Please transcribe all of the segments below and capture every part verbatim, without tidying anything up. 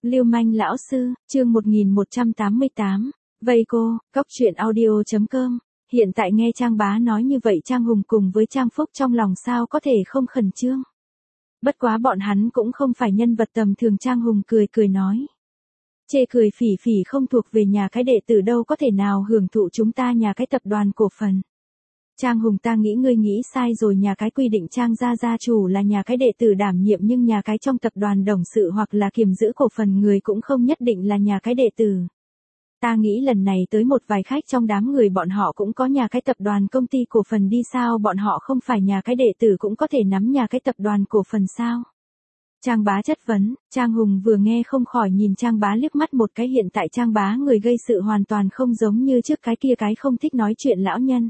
Lưu manh lão sư, chương một nghìn một trăm tám mươi tám. Vây cô, cóc truyện audio chấm com. Hiện tại nghe Trang Bá nói như vậy Trang Hùng cùng với Trang Phúc trong lòng sao có thể không khẩn trương. Bất quá bọn hắn cũng không phải nhân vật tầm thường. Trang Hùng cười cười nói. Chê cười phỉ phỉ không thuộc về nhà cái đệ tử đâu có thể nào hưởng thụ chúng ta nhà cái tập đoàn cổ phần. Trang Hùng ta nghĩ ngươi nghĩ sai rồi, nhà cái quy định Trang gia gia chủ là nhà cái đệ tử đảm nhiệm, nhưng nhà cái trong tập đoàn董sự hoặc là kiềm giữ cổ phần người cũng không nhất định là nhà cái đệ tử. Ta nghĩ lần này tới một vài khách trong đám người bọn họ cũng có nhà cái tập đoàn công ty cổ phần đi, sao bọn họ không phải nhà cái đệ tử cũng có thể nắm nhà cái tập đoàn cổ phần sao? Trang Bá chất vấn. Trang Hùng vừa nghe không khỏi nhìn Trang Bá liếc mắt một cái, hiện tại Trang Bá người gây sự hoàn toàn không giống như trước cái kia cái không thích nói chuyện lão nhân.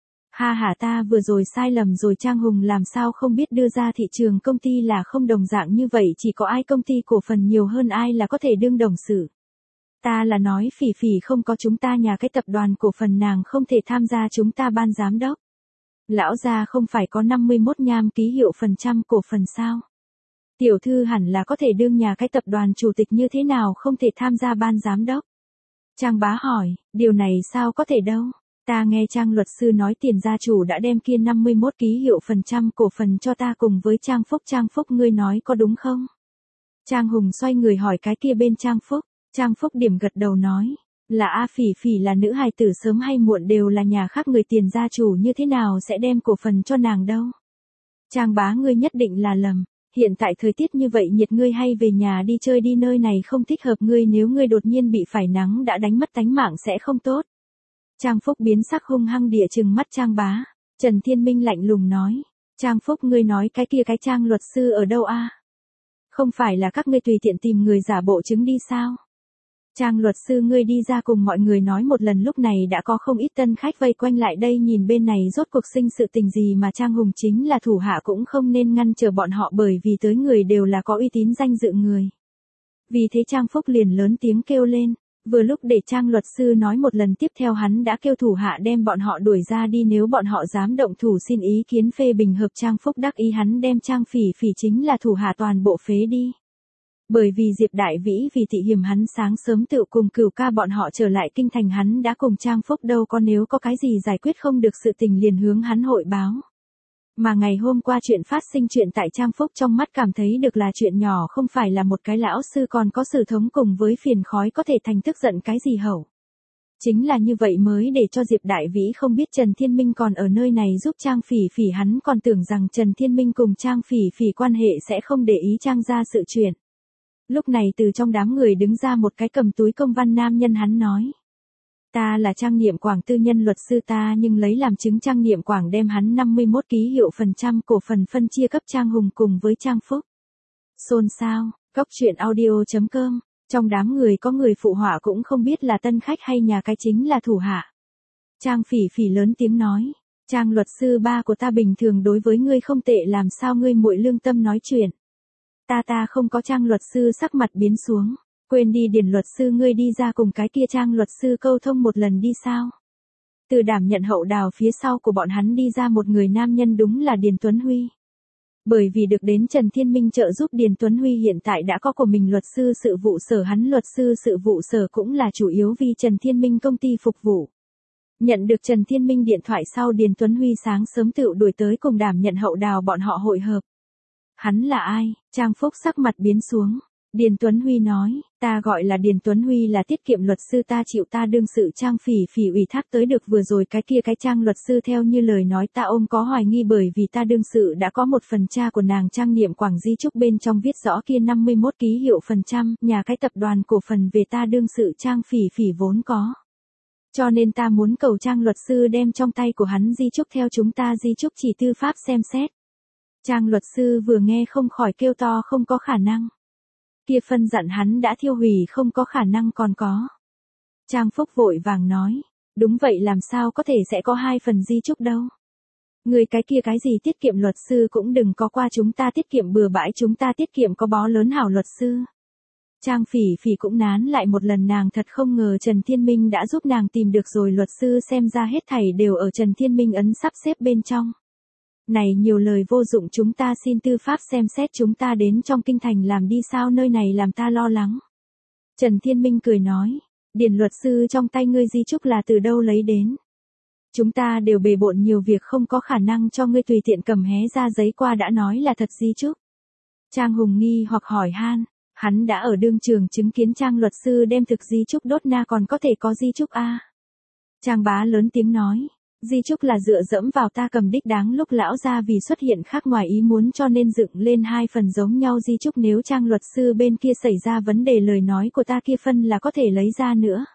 Ha ha, ta vừa rồi sai lầm rồi. Trang Hùng làm sao không biết đưa ra thị trường công ty là không đồng dạng như vậy, chỉ có ai công ty cổ phần nhiều hơn ai là có thể đương董sự. Ta là nói phỉ phỉ không có chúng ta nhà cái tập đoàn cổ phần nàng không thể tham gia chúng ta ban giám đốc. Lão gia không phải có năm mươi mốt nham ký hiệu phần trăm cổ phần sao? Tiểu thư hẳn là có thể đương nhà cái tập đoàn chủ tịch, như thế nào không thể tham gia ban giám đốc? Trang Bá hỏi, điều này sao có thể đâu? Ta nghe Trang luật sư nói tiền gia chủ đã đem kia năm mươi mốt ký hiệu phần trăm cổ phần cho ta cùng với Trang Phúc. Trang Phúc ngươi nói có đúng không? Trang Hùng xoay người hỏi cái kia bên Trang Phúc. Trang Phúc điểm gật đầu nói, là A phỉ phỉ là nữ hài tử, sớm hay muộn đều là nhà khác người, tiền gia chủ như thế nào sẽ đem cổ phần cho nàng đâu? Trang Bá ngươi nhất định là lầm. Hiện tại thời tiết như vậy nhiệt, ngươi hay về nhà đi chơi đi, nơi này không thích hợp ngươi, nếu ngươi đột nhiên bị phải nắng đã đánh mất tánh mạng sẽ không tốt. Trang Phúc biến sắc hung hăng địa trừng mắt Trang Bá. Trần Thiên Minh lạnh lùng nói, Trang Phúc ngươi nói cái kia cái Trang luật sư ở đâu a? Không phải là các ngươi tùy tiện tìm người giả bộ chứng đi sao? Trang luật sư ngươi đi ra cùng mọi người nói một lần. Lúc này đã có không ít tân khách vây quanh lại đây nhìn bên này rốt cuộc sinh sự tình gì mà Trang Hùng chính là thủ hạ cũng không nên ngăn trở bọn họ, bởi vì tới người đều là có uy tín danh dự người. Vì thế Trang Phúc liền lớn tiếng kêu lên. Vừa lúc để Trang luật sư nói một lần, tiếp theo hắn đã kêu thủ hạ đem bọn họ đuổi ra đi, nếu bọn họ dám động thủ xin ý kiến phê bình hợp. Trang Phúc đắc ý hắn đem Trang phỉ phỉ chính là thủ hạ toàn bộ phế đi. Bởi vì Diệp Đại Vĩ vì thị hiểm hắn sáng sớm tự cùng Cửu ca bọn họ trở lại kinh thành, hắn đã cùng Trang Phúc đâu có, nếu có cái gì giải quyết không được sự tình liền hướng hắn hội báo. Mà ngày hôm qua chuyện phát sinh chuyện tại Trang Phúc trong mắt cảm thấy được là chuyện nhỏ, không phải là một cái lão sư còn có sử thống cùng với phiền khói có thể thành tức giận cái gì hậu. Chính là như vậy mới để cho Diệp Đại Vĩ không biết Trần Thiên Minh còn ở nơi này giúp Trang phỉ phỉ, hắn còn tưởng rằng Trần Thiên Minh cùng Trang phỉ phỉ quan hệ sẽ không để ý Trang ra sự chuyện. Lúc này từ trong đám người đứng ra một cái cầm túi công văn nam nhân, hắn nói. Ta là Trang Niệm Quảng, tư nhân luật sư, ta nhưng lấy làm chứng Trang Niệm Quảng đem hắn năm mươi mốt ký hiệu phần trăm cổ phần phân chia cấp Trang Hùng cùng với Trang Phúc. Xôn xao, cóc truyện audio chấm com. Trong đám người có người phụ họa cũng không biết là tân khách hay nhà cái chính là thủ hạ. Trang phỉ phỉ lớn tiếng nói. Trang luật sư, ba của ta bình thường đối với ngươi không tệ, làm sao ngươi muội lương tâm nói chuyện? Ta ta không có. Trang luật sư sắc mặt biến xuống. Quên đi, Điền luật sư ngươi đi ra cùng cái kia Trang luật sư câu thông một lần đi sao? Từ đảm nhận hậu đào phía sau của bọn hắn đi ra một người nam nhân, đúng là Điền Tuấn Huy. Bởi vì được đến Trần Thiên Minh trợ giúp, Điền Tuấn Huy hiện tại đã có của mình luật sư sự vụ sở, hắn luật sư sự vụ sở cũng là chủ yếu vì Trần Thiên Minh công ty phục vụ. Nhận được Trần Thiên Minh điện thoại sau, Điền Tuấn Huy sáng sớm tự đuổi tới cùng đảm nhận hậu đào bọn họ hội hợp. Hắn là ai? Trang Phúc sắc mặt biến xuống. Điền Tuấn Huy nói, ta gọi là Điền Tuấn Huy, là tiết kiệm luật sư, ta chịu ta đương sự Trang phỉ phỉ ủy thác tới được, vừa rồi cái kia cái Trang luật sư theo như lời nói ta ôm có hoài nghi, bởi vì ta đương sự đã có một phần cha của nàng Trang Niệm Quảng di chúc bên trong viết rõ kia năm mươi mốt ký hiệu phần trăm, nhà cái tập đoàn cổ phần về ta đương sự Trang phỉ phỉ vốn có. Cho nên ta muốn cầu Trang luật sư đem trong tay của hắn di chúc theo chúng ta di chúc chỉ tư pháp xem xét. Trang luật sư vừa nghe không khỏi kêu to, không có khả năng. Kia phân dặn hắn đã thiêu hủy, không có khả năng còn có. Trang Phúc vội vàng nói, đúng vậy, làm sao có thể sẽ có hai phần di chúc đâu. Người cái kia cái gì tiết kiệm luật sư cũng đừng có qua chúng ta tiết kiệm bừa bãi, chúng ta tiết kiệm có bó lớn hảo luật sư. Trang phỉ phỉ cũng nán lại một lần, nàng thật không ngờ Trần Thiên Minh đã giúp nàng tìm được rồi luật sư, xem ra hết thảy đều ở Trần Thiên Minh ấn sắp xếp bên trong. Này nhiều lời vô dụng, chúng ta xin tư pháp xem xét, chúng ta đến trong kinh thành làm đi, sao nơi này làm ta lo lắng. Trần Thiên Minh cười nói, Điền luật sư trong tay ngươi di chúc là từ đâu lấy đến? Chúng ta đều bề bộn nhiều việc không có khả năng cho ngươi tùy tiện cầm hé ra giấy qua đã nói là thật di chúc. Trang Hùng nghi hoặc hỏi han, hắn đã ở đương trường chứng kiến Trang luật sư đem thực di chúc đốt na còn có thể có di chúc a. Trang Bá lớn tiếng nói, di chúc là dựa dẫm vào ta cầm đích đáng lúc lão gia vì xuất hiện khác ngoài ý muốn cho nên dựng lên hai phần giống nhau di chúc, nếu Trang luật sư bên kia xảy ra vấn đề lời nói của ta kia phân là có thể lấy ra nữa.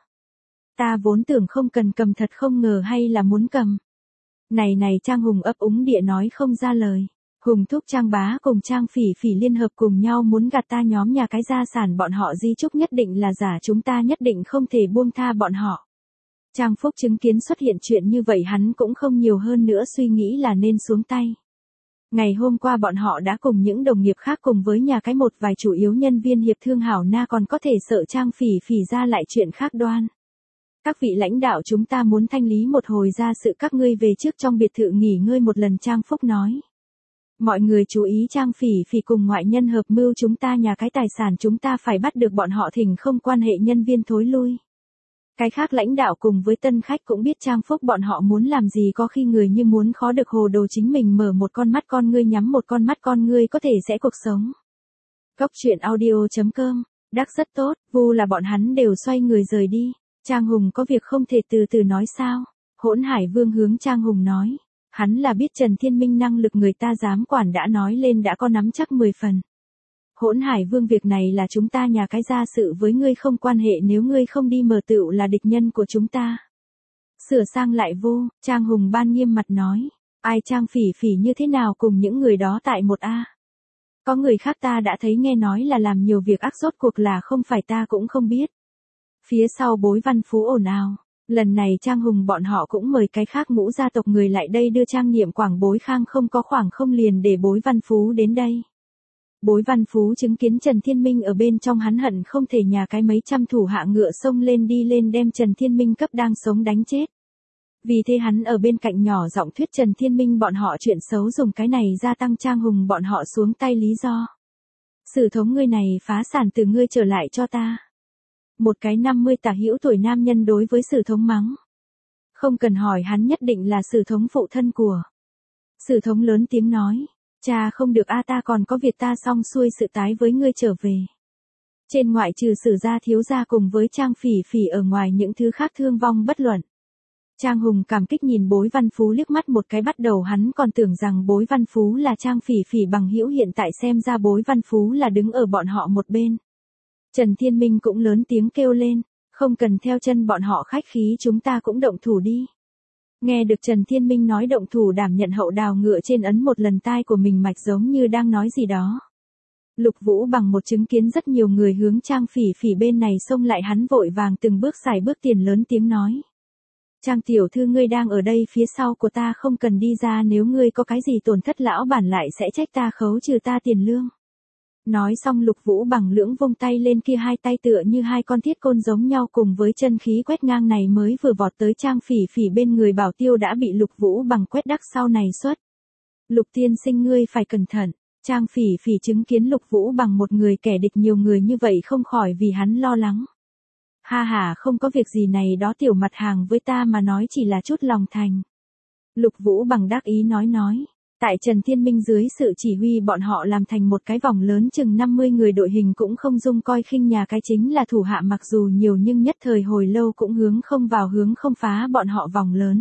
Ta vốn tưởng không cần cầm thật không ngờ hay là muốn cầm. Này này Trang Hùng ấp úng địa nói không ra lời. Hùng thúc Trang Bá cùng Trang Phỉ Phỉ liên hợp cùng nhau muốn gạt ta nhóm nhà cái gia sản bọn họ di chúc nhất định là giả, chúng ta nhất định không thể buông tha bọn họ. Trang Phúc chứng kiến xuất hiện chuyện như vậy hắn cũng không nhiều hơn nữa suy nghĩ là nên xuống tay. Ngày hôm qua bọn họ đã cùng những đồng nghiệp khác cùng với nhà cái một vài chủ yếu nhân viên hiệp thương hảo na còn có thể sợ Trang Phỉ Phỉ ra lại chuyện khác đoan. Các vị lãnh đạo chúng ta muốn thanh lý một hồi ra sự các ngươi về trước trong biệt thự nghỉ ngơi một lần, Trang Phúc nói. Mọi người chú ý Trang Phỉ Phỉ cùng ngoại nhân hợp mưu chúng ta nhà cái tài sản chúng ta phải bắt được bọn họ, thỉnh không quan hệ nhân viên thối lui. Cái khác lãnh đạo cùng với tân khách cũng biết Trang Phúc bọn họ muốn làm gì, có khi người như muốn khó được hồ đồ chính mình mở một con mắt con ngươi nhắm một con mắt con ngươi có thể sẽ cuộc sống. Góc truyện audio chấm com, đắc rất tốt, vu là bọn hắn đều xoay người rời đi. Trang Hùng có việc không thể từ từ nói sao? Hỗn Hải Vương hướng Trang Hùng nói. Hắn là biết Trần Thiên Minh năng lực người ta dám quản đã nói lên đã có nắm chắc mười phần. Hỗn Hải Vương, việc này là chúng ta nhà cái gia sự với ngươi không quan hệ, nếu ngươi không đi mở tựu là địch nhân của chúng ta. Sửa sang lại vô, Trang Hùng ban nghiêm mặt nói. Ai Trang Phỉ Phỉ như thế nào cùng những người đó tại một A. Có người khác ta đã thấy nghe nói là làm nhiều việc ác, rốt cuộc là không phải ta cũng không biết. Phía sau Bối Văn Phú ồn ào. Lần này Trang Hùng bọn họ cũng mời cái khác ngũ gia tộc người lại đây đưa trang niệm quảng Bối Khang không có khoảng không liền để Bối Văn Phú đến đây. Bối Văn Phú chứng kiến Trần Thiên Minh ở bên trong hắn hận không thể nhà cái mấy trăm thủ hạ ngựa xông lên đi lên đem Trần Thiên Minh cấp đang sống đánh chết. Vì thế hắn ở bên cạnh nhỏ giọng thuyết Trần Thiên Minh bọn họ chuyện xấu dùng cái này gia tăng Trang Hùng bọn họ xuống tay lý do. Sử thống ngươi này phá sản từ ngươi trở lại cho ta. Một cái năm mươi tả hữu tuổi nam nhân đối với Sử thống mắng. Không cần hỏi hắn nhất định là Sử thống phụ thân của. Sử thống lớn tiếng nói. Cha không được a, ta còn có việc ta xong xuôi sự tái với ngươi trở về. Trên ngoại trừ Sử gia thiếu gia cùng với Trang Phỉ Phỉ ở ngoài những thứ khác thương vong bất luận. Trang Hùng cảm kích nhìn Bối Văn Phú liếc mắt một cái, bắt đầu hắn còn tưởng rằng Bối Văn Phú là Trang Phỉ Phỉ bằng hữu, hiện tại xem ra Bối Văn Phú là đứng ở bọn họ một bên. Trần Thiên Minh cũng lớn tiếng kêu lên, không cần theo chân bọn họ khách khí, chúng ta cũng động thủ đi. Nghe được Trần Thiên Minh nói động thủ, đảm nhận hậu đào ngựa trên ấn một lần tai của mình mạch giống như đang nói gì đó. Lục Vũ bằng một chứng kiến rất nhiều người hướng Trang Phỉ Phỉ bên này xông lại, hắn vội vàng từng bước xài bước tiền lớn tiếng nói. Trang tiểu thư ngươi đang ở đây phía sau của ta không cần đi ra, nếu ngươi có cái gì tổn thất lão bản lại sẽ trách ta khấu trừ ta tiền lương. Nói xong Lục Vũ bằng lưỡng vung tay lên, kia hai tay tựa như hai con thiết côn giống nhau cùng với chân khí quét ngang này mới vừa vọt tới Trang Phỉ Phỉ bên người Bảo Tiêu đã bị Lục Vũ bằng quét đắc sau này xuất. Lục tiên sinh ngươi phải cẩn thận. Trang Phỉ Phỉ chứng kiến Lục Vũ bằng một người kẻ địch nhiều người như vậy không khỏi vì hắn lo lắng. Ha ha, không có việc gì, này đó tiểu mặt hàng với ta mà nói chỉ là chút lòng thành. Lục Vũ bằng đắc ý nói nói. Tại Trần Thiên Minh dưới sự chỉ huy bọn họ làm thành một cái vòng lớn chừng năm mươi người, đội hình cũng không dung coi khinh, nhà cái chính là thủ hạ mặc dù nhiều nhưng nhất thời hồi lâu cũng hướng không vào hướng không phá bọn họ vòng lớn.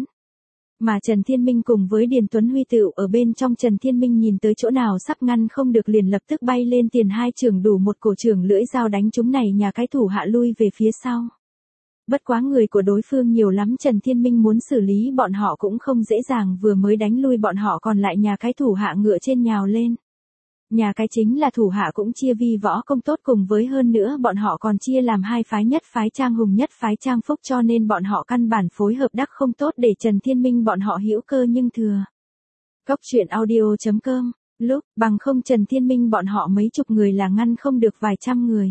Mà Trần Thiên Minh cùng với Điền Tuấn Huy tựu ở bên trong, Trần Thiên Minh nhìn tới chỗ nào sắp ngăn không được liền lập tức bay lên tiền hai trường đủ một cổ trường lưỡi dao đánh chúng này nhà cái thủ hạ lui về phía sau. Bất quá người của đối phương nhiều lắm, Trần Thiên Minh muốn xử lý bọn họ cũng không dễ dàng, vừa mới đánh lui bọn họ còn lại nhà cái thủ hạ ngựa trên nhào lên. Nhà cái chính là thủ hạ cũng chia vi võ công tốt, cùng với hơn nữa bọn họ còn chia làm hai phái, nhất phái Trang Hùng nhất phái Trang Phúc, cho nên bọn họ căn bản phối hợp đắc không tốt để Trần Thiên Minh bọn họ hữu cơ nhưng thừa. Góc truyện audio chấm com, lúc bằng không Trần Thiên Minh bọn họ mấy chục người là ngăn không được vài trăm người.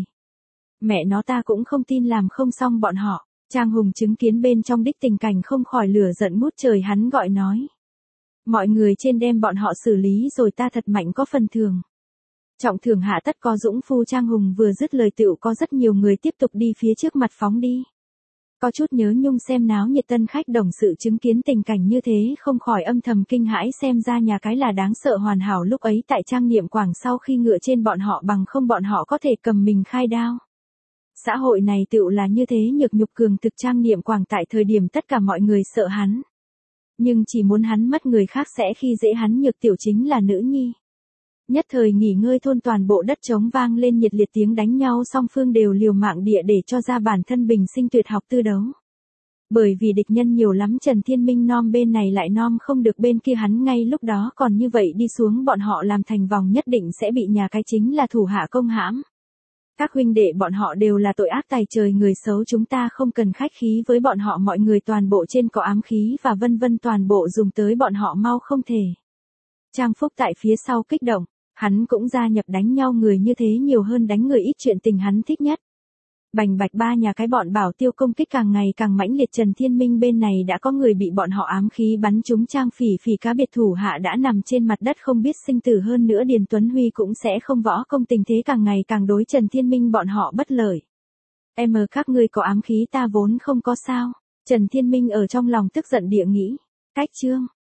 Mẹ nó, ta cũng không tin làm không xong bọn họ. Trang Hùng chứng kiến bên trong đích tình cảnh không khỏi lửa giận ngút trời, hắn gọi nói. Mọi người trên đem bọn họ xử lý rồi, ta thật mạnh có phần thường. Trọng thưởng hạ tất có dũng phu Trang Hùng vừa dứt lời tựu có rất nhiều người tiếp tục đi phía trước mặt phóng đi. Có chút nhớ nhung xem náo nhiệt tân khách đồng sự chứng kiến tình cảnh như thế không khỏi âm thầm kinh hãi, xem ra nhà cái là đáng sợ hoàn hảo lúc ấy tại Trang Niệm Quảng sau khi ngựa trên bọn họ, bằng không bọn họ có thể cầm mình khai đao. Xã hội này tựu là như thế, nhược nhục cường thực. Trang Niệm Quảng tại thời điểm tất cả mọi người sợ hắn. Nhưng chỉ muốn hắn mất người khác sẽ khi dễ hắn, nhược tiểu chính là nữ nhi. Nhất thời nghỉ ngơi thôn toàn bộ đất trống vang lên nhiệt liệt tiếng đánh nhau, song phương đều liều mạng địa để cho ra bản thân bình sinh tuyệt học tư đấu. Bởi vì địch nhân nhiều lắm, Trần Thiên Minh nom bên này lại nom không được bên kia, hắn ngay lúc đó còn như vậy đi xuống bọn họ làm thành vòng nhất định sẽ bị nhà cái chính là thủ hạ công hãm. Các huynh đệ bọn họ đều là tội ác tày trời, người xấu, chúng ta không cần khách khí với bọn họ, mọi người toàn bộ trên có ám khí và vân vân, toàn bộ dùng tới bọn họ mau không thể. Trang Phúc tại phía sau kích động, hắn cũng gia nhập đánh nhau, người như thế nhiều hơn đánh người ít, chuyện tình hắn thích nhất. Bành bạch, ba nhà cái bọn bảo tiêu công kích càng ngày càng mãnh liệt, Trần Thiên Minh bên này đã có người bị bọn họ ám khí bắn trúng, Trang Phỉ Phỉ cá biệt thủ hạ đã nằm trên mặt đất không biết sinh tử, hơn nữa Điền Tuấn Huy cũng sẽ không võ công, tình thế càng ngày càng đối Trần Thiên Minh bọn họ bất lợi. Em các ngươi có ám khí, ta vốn không có sao. Trần Thiên Minh ở trong lòng tức giận địa nghĩ. Cách chương